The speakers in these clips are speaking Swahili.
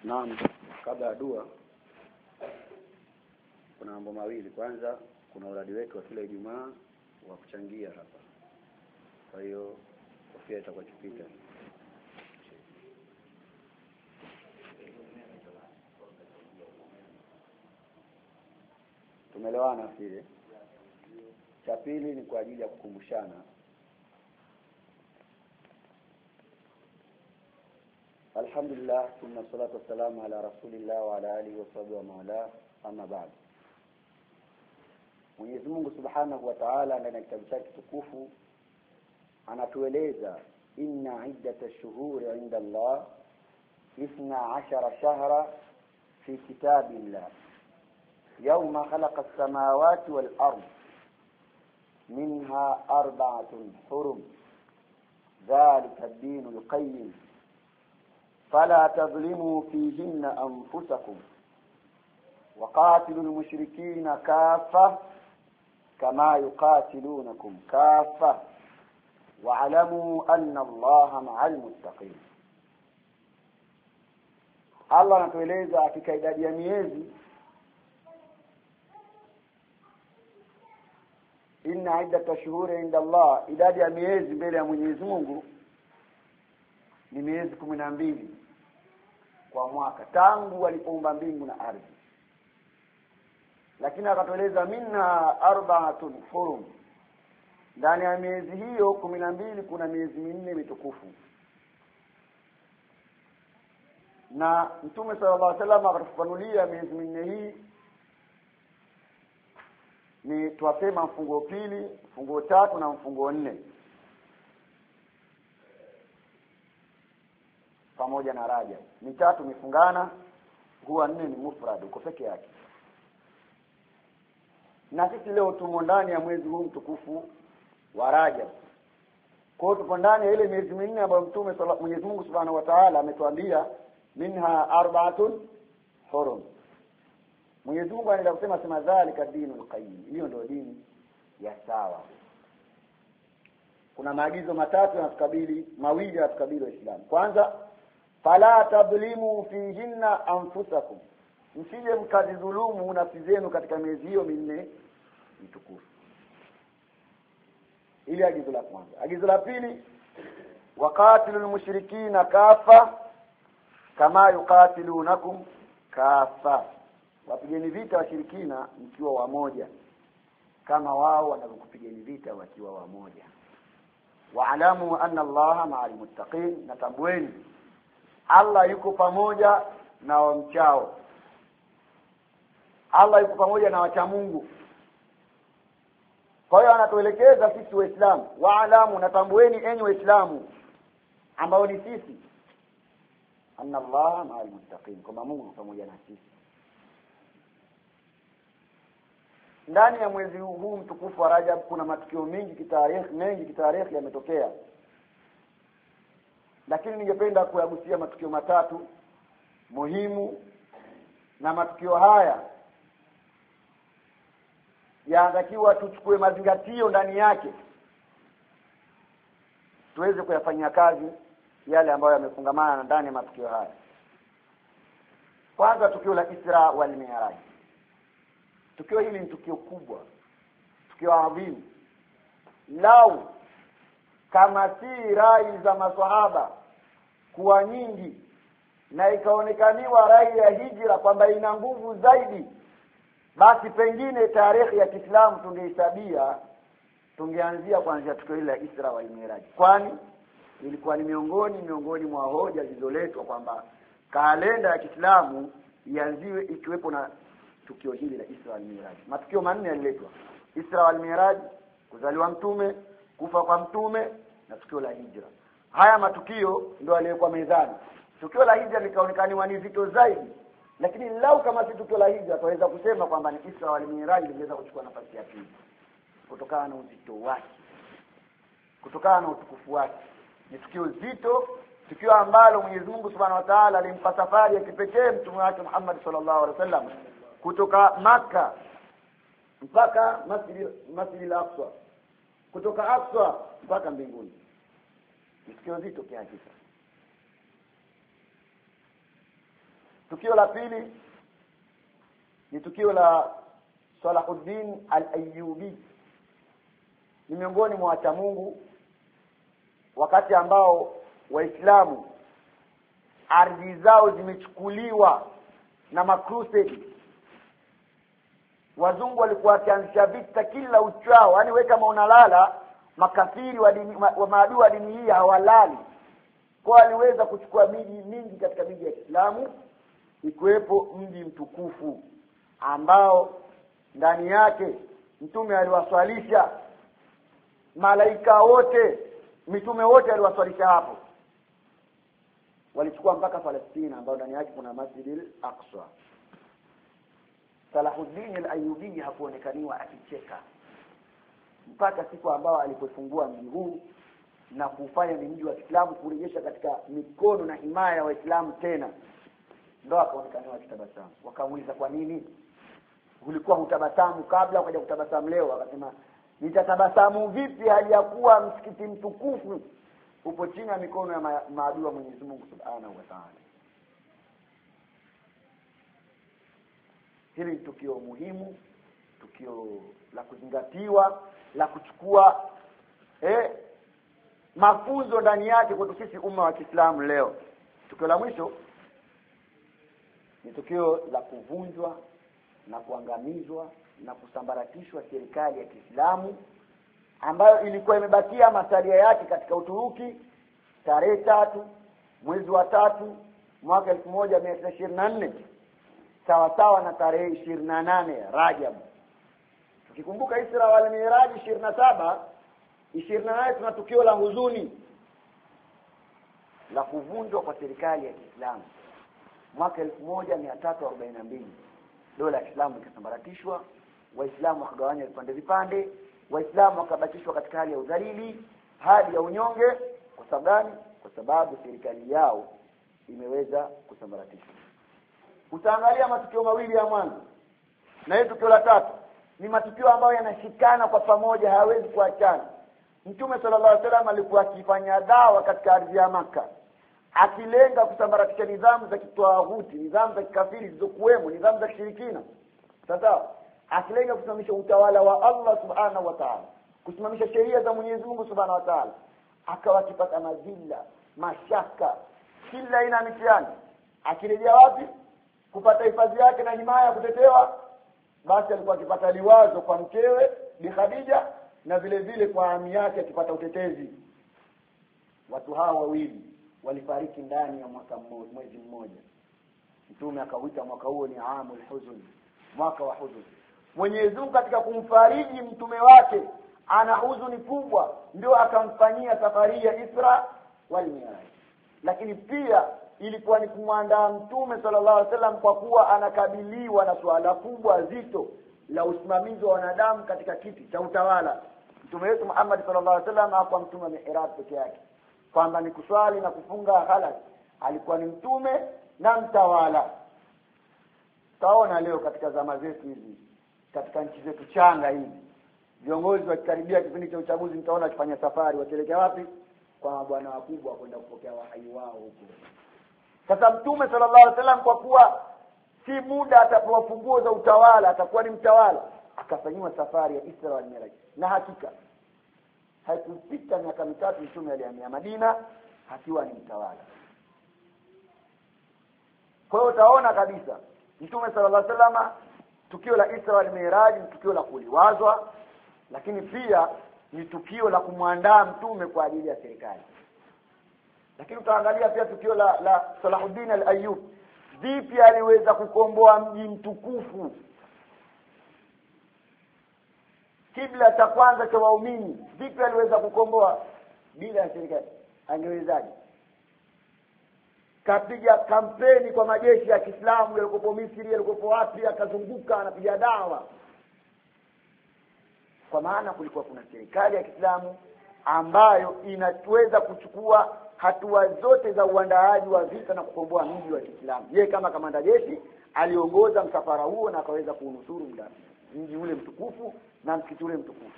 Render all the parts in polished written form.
Naam, kabla ya dua kuna mambo mawili. Kwanza kuna uradi wetu wa kila Ijumaa wa kuchangia hapa. Kwa hiyo kofia itakuwa kipita. Tumeelewana vile. Cha pili ni kwa ajili ya kukumbushana. Alhamdulillah, thumma salatu wassalamu ala rasulillah wa ala alihi wa sahbihi wa mawala, amma ba'd. Mwenyezi Mungu Subhanahu wa Ta'ala ndani ya kitabu chake tukufu anatueleza inna iddata ash-shuhuri 'inda Allah 12 shahra fi kitabillah yawma khalaqa as-samawati wal ard minha 4 hurum dhalika ad-din al-qayyim فلا تظلموا فيهن أنفسكم وقاتلوا المشركين كافة كما يقاتلونكم كافة واعلموا أن الله مع المتقين. Allah anatueleza katika idadi ya miezi inna iddata shuhuri inda Allah, idadi ya miezi mbele ya Mwenyezi Mungu ni miezi 12 kwa mwaka tangu alipoumba mbingu na ardhi. Lakini akatueleza minha 4 hurum, ndani ya miezi hiyo 12 kuna miezi 4 mitukufu. Na Mtume sallallahu alaihi wasallam akatufanulia miezi 4 hii ni tuwasema mfungo pili, mfungo 3 na mfungo 4 pamoja na Rajab. Mitatu mifungana, huwa 4 ni mufrad uko peke yake. Na sisi leo tumo ndani ya mwezi huu mtukufu wa Rajab. Kwa hiyo tupo ndani ya ile miezi 4 ambayo Mwenyezi Mungu Subhanahu wa Ta'ala ametuambia minha 4 hurum. Mwenyezi Mungu anaendelea kusema dhalika dinul qayyim, hiyo ndio dini ya sawa. Kuna maagizo matatu yanatukabili, mawili yanatukabili Waislamu. Kwanza, fala tadhlimu fihinna anfusakum, msije mkadhulumu nafsi zenu katika miezi hiyo 4 mitukufu. Ili agizo la kwanza. Agizo la pili, waqatilul mushrikina kafa kama yuqatilunakum kafa, wapigeni vita washirikina mkiwa wamoja kama wao wanavyokupigeni vita wakiwa wamoja. Waalamu anna Allaha ma'al muttaqin, natambueni Allah yuko pamoja na wamchao. Allah yuko pamoja na wacha Mungu. Kwa hiyo anatuelekeza sisi Waislamu, waalamu, natambueni enyi Waislamu ambao ni sisi, anna Allaha ma'al muttaqin, kama Mungu yuko pamoja na sisi. Ndani ya mwezi huu mtukufu wa Rajab kuna matukio mengi kitarehe yametokea. Lakini ningependa kuyagusia matukio matatu muhimu, na matukio haya yanatakiwa tuchukue mazingatio ndani yake tuweze kuyafanyia kazi yale ambayo yamefungamana na ndani ya matukio haya. Kwanza, tukio la Isra wal Mi'raj. Tukio hili ni tukio kubwa, tukio adhimu. Lau kama si rai za maswahaba kuwa nyingi na ikaonekaniwa rai ya hijra kwamba ina nguvu zaidi, basi pengine tarehe ya Kiislamu tungeanzia kuanzia tukio hili la Isra wal Mi'raj, kwani ilikuwa ni miongoni mwa hoja zilizoletwa kwamba kalenda ya Kiislamu ianziwe ikiwepo na tukio hili la Isra wal Mi'raj. Matukio 4 yaliletwa: Isra wal Mi'raj, kuzaliwa mtume, kufa kwa mtume, na tukio la hijra. Haya matukio ndio yalikuwa mezani. Tukio la hijra likaonekana ni zito zaidi, lakini lau kama si tukio la hijra tunaweza kusema kwamba ni Isra wal Mi'raj lingeweza kuchukua nafasi ya pili kutokana na uzito wake, kutokana na utukufu wake. Ni tukio zito, tukio ambalo Mwenyezi Mungu Subhanahu wa Ta'ala alimpa safari ya kipekee mtume wake Muhammad sallallahu alaihi wasallam kutoka Makka mpaka Masjid al-Aqsa, kutoka Aqsa mpaka mbinguni. Tukio zito kiasi. Tukio la pili ni tukio la Salahuddin al-Ayyubi. Ni miongoni mwa wacha Mungu wakati ambao Waislamu ardhi zao zimechukuliwa na makrusade. Wazungu walikuwa wakianzisha vita kila uchao, yani wewe kama unalala, makafiri wa maadui wa dini hii hawalali. Kwa aliweza kuchukua miji mingi katika miji ya Kiislamu, ikiwepo mji mtukufu ambao ndani yake mtume aliwaswalisha malaika wote, mitume wote aliwaswalisha hapo. Walichukua mpaka Palestina ambao ndani yake kuna Masjid al-Aqsa. Salahuddin al-Ayyubi hakuonekaniwa akicheka mpaka siku ambao alipofungua mji huu na kufanya ni mji wa Kiislamu, kurejesha katika mikono na himaya ya Waislamu tena, ndio akaonekaniwa akitabasamu. Wakamuuliza, kwa nini ulikuwa hutabasamu kabla ukaja kutabasamu leo? Akasema, nitatabasamu vipi hali ya kuwa msikiti mtukufu upo chini ya mikono ya maadui wa Mwenyezi Mungu Subhanahu wa Ta'ala. Hili ni tukio muhimu, tukio la kuzingatiwa, la kuchukua mafunzo ndani yake kwa sisi umma wa Kiislamu leo. Tukio la mwisho ni tukio la kuvunjwa na kuangamizwa na kusambaratishwa serikali ya Kiislamu ambayo ilikuwa imebakia masalia yake katika Uturuki tarehe 3 mwezi wa 3 mwaka 1924, sawa na tarehe 28 Rajab. Tukikumbuka Isra wal Miraj 27, 28 tuna tukio la huzuni la kuvunjwa kwa serikali ya Kiislamu mwaka 1342. Dola ya Kiislamu ikasambaratishwa, Waislamu wakagawanywa vipande, Waislamu wakabakishwa katika hali ya udhalili, hali ya unyonge. Kwa sababu gani? Kwa sababu serikali yao imeweza kusambaratishwa. Utaangalia matukio mawili ya mwanzo na hili tukio la tatu, ni matukio ambayo yanashikana kwa pamoja, hayawezi kuachana. Mtume sallallahu alaihi wasallam alikuwa akifanya dawa katika ardhi ya Makka, akilenga kusambaratisha nidhamu za kitawaghuti, nidhamu za kikafiri zilizokuwemo, nidhamu za kishirikina. Sasa akilenga kusimamisha utawala wa Allah Subhanahu wa Ta'ala, kusimamisha sheria za Mwenyezi Mungu Subhanahu wa Ta'ala, akawa akipata madhila, mashaka, kila aina mitihani. Akirejea wapi? Kupata hifadhi yake na himaya kutetewa. Basi alikuwa akipata liwazo kwa mkewe Bi Khadija, na vile vile kwa ami yake akipata utetezi. Watu hawa wawili walifariki ndani ya mwezi mmoja. Mtume akauita mwaka huo ni Aamul Huzn, mwaka wa huzuni. Mwenyezi Mungu katika kumfariji mtume wake ana huzuni kubwa, ndio akamfanyia safari ya Isra wal Miraj. Lakini pia ilikuwa ni kumwandaa mtume sallallahu alaihi wasallam kwa kuwa anakabiliwa na swala kubwa zito la usimamizi wa wanadamu katika kiti cha utawala. Mtume wetu Muhammad sallallahu alaihi wasallam hakuwa mtume wa mihrab peke yake, kwamba ni kuswali na kufunga halas. Alikuwa ni mtume na mtawala. Taona leo katika zama zetu hizi, katika nchi zetu changa hizi, viongozi wakikaribia kipindi cha uchaguzi, mtaona akifanya safari, watelekea wapi? Kwa mabwana wakubwa kwenda kupokea wahai wao huko. Sasa mtume sallallahu alaihi wasallam kwa kuwa si muda atapewa funguo za utawala, atakuwa ni mtawala, akafanywa safari ya Isra wal Miraj. Na hakika haikupita miaka mitatu mtume alihamia Madina akiwa ni mtawala. Kwa hiyo utaona kabisa mtume sallallahu alaihi wasallam, tukio la Isra wal Miraj ni tukio la kuliwazwa, lakini pia ni tukio la kumwandaa mtume kwa ajili ya serikali. Lakini utaangalia pia tukio la Salahuddin al-Ayyub, vipi aliweza kukomboa mji mtukufu, kibla cha kwanza cha waumini, vipi aliweza kukomboa bila ya serikali? Angewezaje? Kapiga kampeni kwa majeshi ya Kiislamu yalikopo Misri, yalikopo wapi, akazunguka anapiga dawa. Kwa maana kulikuwa kuna serikali ya Kiislamu ambayo inaweza kuchukua hatua zote za uandaaji wa vita na kukomboa mji wa Kiislamu. Yeye kama kamanda jeshi aliongoza msafara huo na akaweza kuunusuru mji ule mtukufu na msikiti ule mtukufu.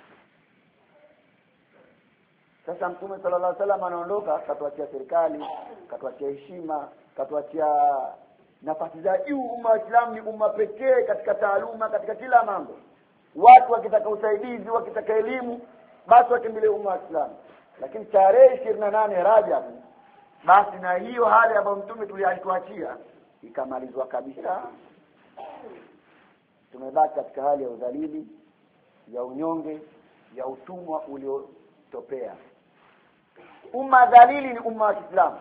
Sasa Mtume sallallahu alaihi wasallam anaondoka, katuachia serikali, katuachia heshima, katuachia nafasi za juu. Umma wa Islam ni umma pekee katika taaluma, katika kila mambo. Watu wakitaka usaidizi, wakitaka elimu, basi wakimbilie umma wa Islam. Lakini tarehe 28 Rajab, basi na hiyo hali ambayo mtume tuliaituachia ikamalizwa kabisa. Tumebaki katika hali ya udhalili, ya unyonge, ya utumwa uliotopea. Umma dhalili ni umma wa Kiislamu.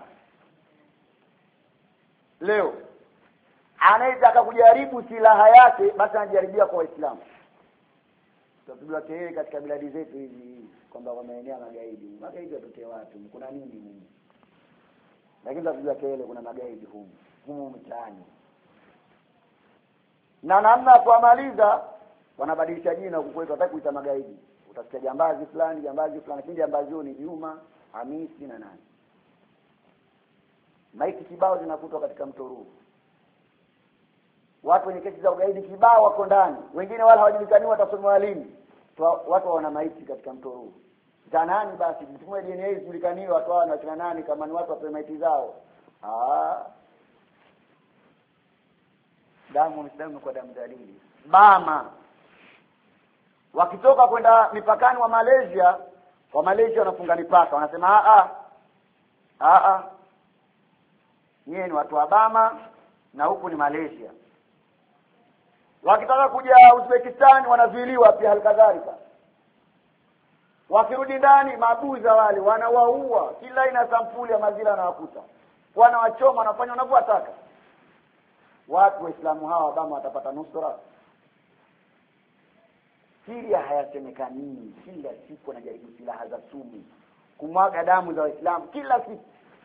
Leo anayetaka kujaribu silaha yake, basi anajaribia kwa Waislamu. Tutapigwa kelele katika biladi zetu hizi kwamba wameenea magaidi. Magaidi watoke wapi? Kuna nini humu? Lakini tutapigwa kelele kuna magaidi humu mtaani. Na namna ya kuamaliza wanabadilisha jina huko kwetu, hata kuita magaidi. Utasikia jambazi fulani, lakini jambazi ni Juma, Hamisi na nani. Maiti kibao zinakutwa katika mto Ruvu. Watu wenye kesi za ugaidi kibao wako ndani. Wengine wala hawajulikani watasomwa lini. Watu wana maiti katika mto Ruvu. Nani basi mtumwe DNA ijulikaniwe watu hao na kina nani, kama ni watu wape maiti zao. Damu Muislamu kwa damu dalili. Bama wakitoka kwenda mipakani wa Malaysia, wanafunga mipaka, wanasema nyie ni watu wa Bama na huku ni Malaysia. Wakitaka kuja Uzbekistan wanazuiliwa pia halikadhalika. Wakirudi ndani mabuza wale wanawaua, kila ina sampuli ya mazila na wakuta. Wanawachoma, wanafanya wanavyotaka. Watu Waislamu hawa Bama watapata nusura. Syria hayasemekani, kila siku wanajaribu silaha za sumu kumwaga damu za Waislamu kila siku.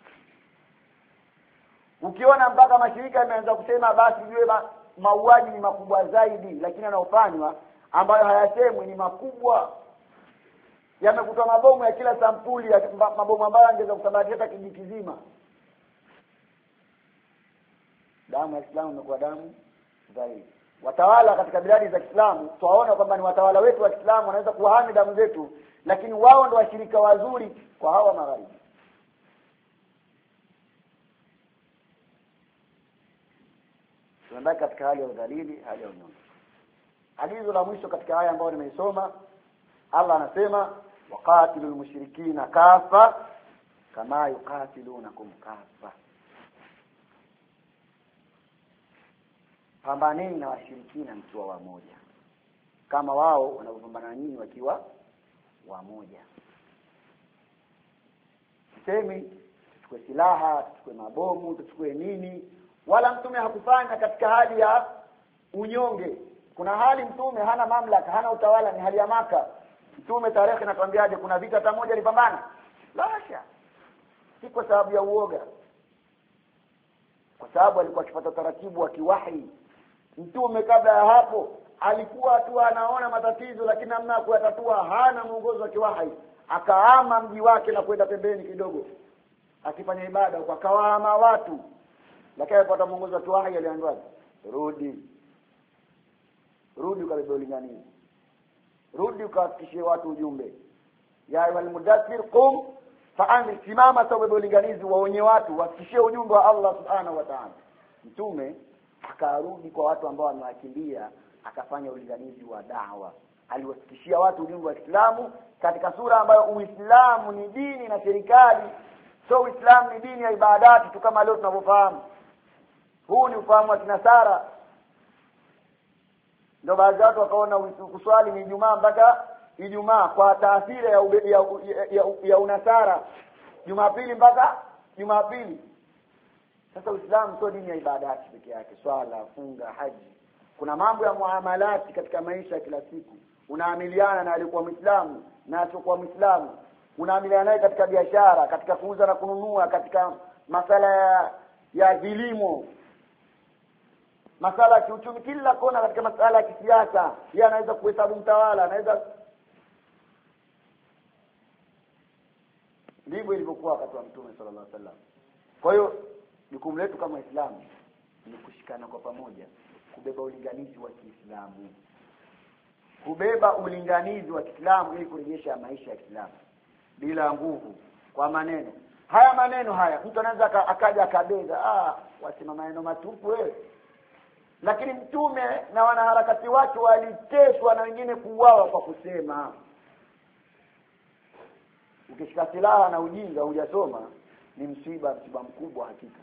Ukiona mpaka mashirika yameanza kusema basi jue mauaji ni makubwa zaidi, lakini yanayofanywa ambayo hayasemwi ni makubwa. Yamekutwa mabomu ya kila sampuli, ya mabomu ambayo yangeweza kusababisha hata kijiji kizima. Damu ya Islamu imekuwa damu zaidi. Watawala katika biladi za Kiislamu tuwaona kwamba ni watawala wetu wa Kiislamu wanaweza kuhami damu zetu, lakini wao ndio washirika wazuri kwa hawa magharibi. Tunabaki katika hali ya udhalili, hali ya unyonge. Agizo la mwisho katika aya ambayo nimeisoma, Allah anasema waqatilul mushrikina kafa kama yuqatilunakum kafa. Pambaneni na washirikina mkiwa wamoja, kama wao wanapambana na nyinyi wakiwa wamoja. Sisemi tuchukue silaha, tuchukue mabomu, tuchukue nini, wala mtume hakufanya katika hali ya unyonge. Kuna hali mtume hana mamlaka, hana utawala, ni hali ya Maka. Mtume tarehe inatuambiaje kuna vita hata moja alipambana? La hasha. Si kwa sababu ya uoga, kwa sababu alikuwa akifuata taratibu wa kiwahi. Mtume kabla ya hapo alikuwa tu anaona matatizo, lakini namna kuyatatua hana mwongozo wa kiwahi. Akaama mji wake na kwenda pembeni kidogo akifanya ibada, kwa kawaama watu. Lakini alipata mwongozo wa kiwahi, aliambiwa rudi ukabebe ulinganizi, rudi ukafikishie watu ujumbe. Ya ayyuhal mudaththir qum fa'anzir, simama sasa ubebe ulinganizi, waonye watu, wafikishie ujumbe wa Allah subhanahu wa ta'ala. Mtume akarudi kwa watu ambao wamewakimbia, akafanya ulinganizi wa da'wa. Aliwafikishia watu ujumbe wa Uislamu katika sura ambayo Uislamu ni dini na serikali, so Uislamu ni dini ya ibadati tu kama leo tunavyofahamu. Huu ni ufahamu wa Kinasara. Ndio baadhi watu wakaona kuswali ni Ijumaa mpaka Ijumaa kwa taathira ya Unasara, Jumapili mpaka Jumapili. Sasa Uislamu sio dini ya ibadati pekee yake, swala, funga, haji. Kuna mambo ya muamalati katika maisha ya kila siku. Unaamiliana na aliyekuwa Muislamu na asiyokuwa Muislamu. Unaamiliana naye katika biashara, katika kuuza na kununua, katika masala ya vilimo, masala ya kiuchumi, kila kona katika masala ya kisiasa. Yeye anaweza kuhesabu mtawala, anaweza. Ndivyo ilivyokuwa wakati wa Mtume sallallahu alaihi wasallam. Kwa hiyo jukumu letu kama Waislamu ni kushikana kwa pamoja, kubeba ulinganizi wa Kiislamu. Kubeba ulinganizi wa Kiislamu ili kurejesha maisha ya Kiislamu bila nguvu, kwa maneno. Haya maneno haya mtu anaweza akaja akabeza, wasema maneno matupu wewe. Lakini mtume na wanaharakati wake waliteswa na wengine kuuawa kwa kusema. Ukishika silaha na ujinga hujasoma ni msiba mkubwa hakika.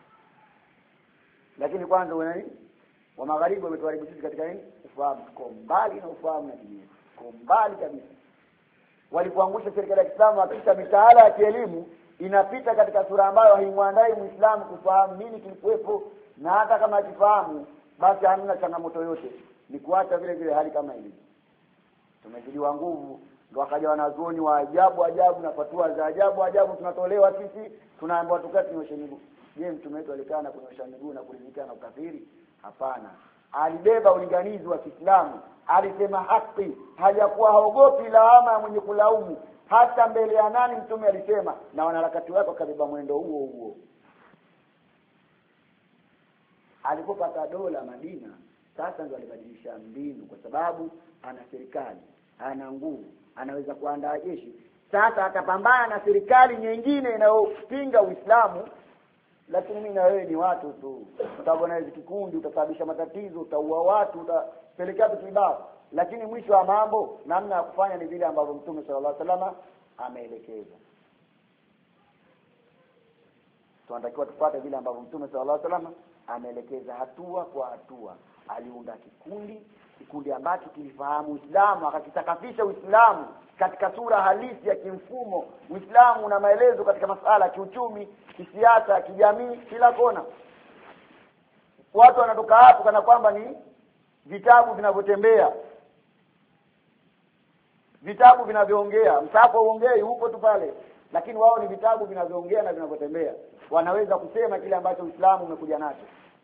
Lakini kwanza wa magharibi wametuharibu sisi katika nini? Ufahamu. Tuko mbali na ufahamu na dini. Tuko mbali kabisa. Walipoangusha serikali ya Kiislamu hakika mitaala ya kielimu inapita katika sura ambayo haimwandai Muislamu kufahamu nini kilikuwepo, na hata kama akifahamu basi hamna changamoto yote, ni kuacha vile vile hali kama ilivyo. Tumezidiwa nguvu, ndio akaja wanazuoni wa ajabu na fatwa za ajabu tunatolewa sisi, tunaambiwa tukati nyoshe miguu. Je, mtume wetu alikaa na kunyosha miguu na kuridhika na ukafiri? Hapana. Alibeba ulinganizi wa Kiislamu, alisema haki, hajakuwa haogopi lawama ya mwenye kulaumu. Hata mbele ya nani mtume alisema, na wanaharakati wake wakabeba mwendo huo. Alipopata dola Madina, sasa ndio alibadilisha mbinu, kwa sababu ana serikali, ana nguvu, anaweza kuandaa jeshi. Sasa atapambana na serikali nyingine inayopinga Uislamu. Lakini mimi na wewe ni watu tu, utaorganize kikundi, utasababisha matatizo, utaua watu, utapelekea vitu kibao. Lakini mwisho wa mambo, namna ya kufanya ni vile ambavyo Mtume sallallahu alaihi wasallam ameelekeza. Tunatakiwa tupate vile ambavyo Mtume sallallahu alaihi wasallam ameelekeza, hatua kwa hatua. Aliunda kikundi ambacho kilifahamu Uislamu, akakitakafisha Uislamu katika sura halisi ya kimfumo. Uislamu una maelezo katika masuala ya kiuchumi, kisiasa, kijamii, kila kona. Watu wanatoka hapo kana kwamba ni vitabu vinavyotembea, vitabu vinavyoongea. Msahafu uongei huko tu pale, lakini wao ni vitabu vinavyoongea na vinavyotembea. Wanaweza kusema kile ambacho Uislamu umekuja nacho.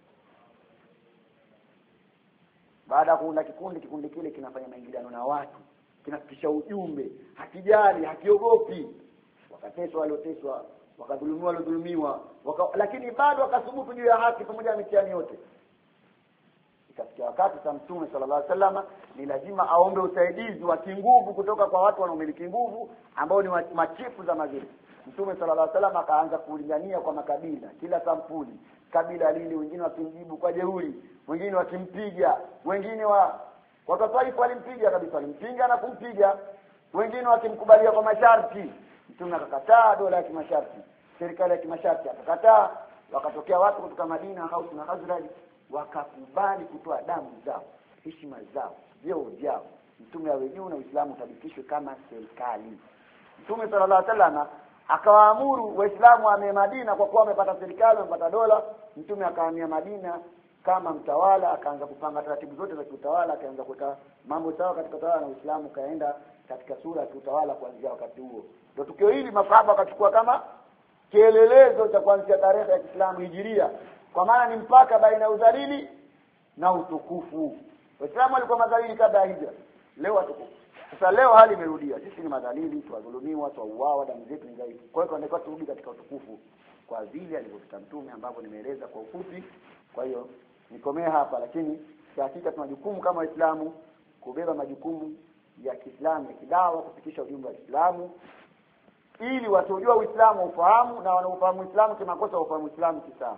Baada ya kuunda kikundi kile kinafanya maingiliano na watu, kinafikisha ujumbe, hakijali, hakiogopi. Wakateswa walioteswa, wakadhulumiwa waliodhulumiwa, lakini bado wakasubutu juu ya haki pamoja na mitihani yote. Ikafikia wakati sa Mtume sallallahu alaihi wasallam ni lazima aombe usaidizi wa kinguvu kutoka kwa watu wanaomiliki nguvu, ambao ni machifu za mazili. Mtume sallallahu alaihi wasallam akaanza kulingania kwa makabila, kila sampuli. Kabila lile wengine wakimjibu kwa jeuri, wengine wakimpiga, wengine watu walimpiga kabisa, walimpinga na kumpiga, wengine wakimkubalia kwa masharti. Mtume akakataa dola ya kimasharti, serikali ya kimasharti akakataa. Wakatokea watu kutoka Madina, Aus na Khazraj, wakakubali kutoa damu zao, heshima zao, vyeo vyao. Mtume awe juu na Uislamu utabikishwe kama serikali. Mtume sallallahu alaihi wasallam akawaamuru Waislamu wa Madina, kwa kuwa wamepata serikali, wamepata dola. Mtume akahamia Madina kama mtawala, akaanza kupanga taratibu zote za kiutawala, akaanza kuweka mambo sawa katika utawala, na Uislamu kaenda katika sura ya kiutawala kuanzia wakati huo. Ndio tukio hili masahaba wakachukua kama kielelezo cha kuanzia tarehe ya Kiislamu Hijiria, kwa maana ni mpaka baina ya udhalili na utukufu. Waislamu walikuwa madhalili kabla ya hijra, leo watukufu. Sasa leo hali imerudia, sisi ni madhalili, tuwadhulumiwa, tuuawa, damu zetu ni dhaifu. Kwa hiyo tunatakiwa turudi katika utukufu kwa vile alivyopita Mtume, ambapo nimeeleza kwa ufupi. Kwa hiyo nikomea hapa, lakini kwa hakika tuna jukumu kama Waislamu kubeba majukumu ya Kiislamu ya kidawa, kufikisha ujumbe wa Kiislamu ili wasiojua Uislamu ufahamu, na wanaofahamu Uislamu kimakosa ufahamu Uislamu kisawa.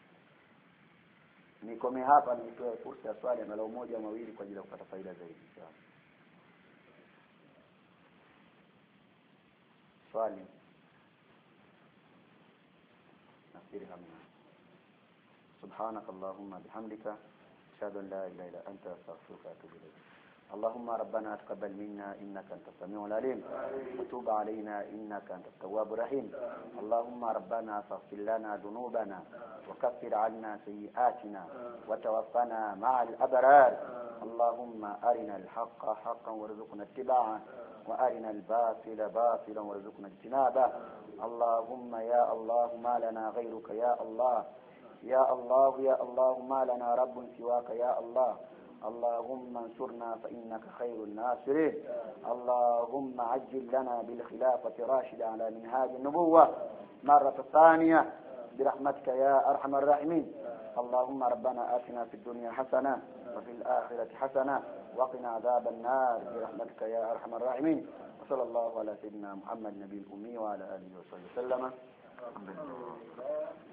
Nikomea hapa, nitoe fursa ya swali na moja au mawili kwa ajili ya kupata faida zaidi. Swali nafikiri hamna. Subhanakallahumma bihamdika ashhadu an la ilaha illa anta astaghfiruka wa atubu ilayk. اللهم ربنا تقبل منا إنك أنت السميع العليم وتوب علينا إنك أنت التواب الرحيم. اللهم ربنا فاغفر لنا ذنوبنا وكفر عنا سيئاتنا وتوفنا مع الأبرار. اللهم أرنا الحق حقا وارزقنا اتباعه وأرنا الباطل باطلا وارزقنا اجتنابه. اللهم يا الله ما لنا غيرك يا الله، يا الله يا الله ما لنا رب سواك يا الله. اللهم انصرنا فإنك خير الناصرين. اللهم عجل لنا بالخلافة راشدة على منهاج النبوة مرة ثانية برحمتك يا أرحم الراحمين. اللهم ربنا آتنا في الدنيا حسنة وفي الآخرة حسنة وقنا عذاب النار برحمتك يا أرحم الراحمين. وصلى الله على سيدنا محمد نبي الأمي وعلى آله وصحبه وسلم. الحمد لله.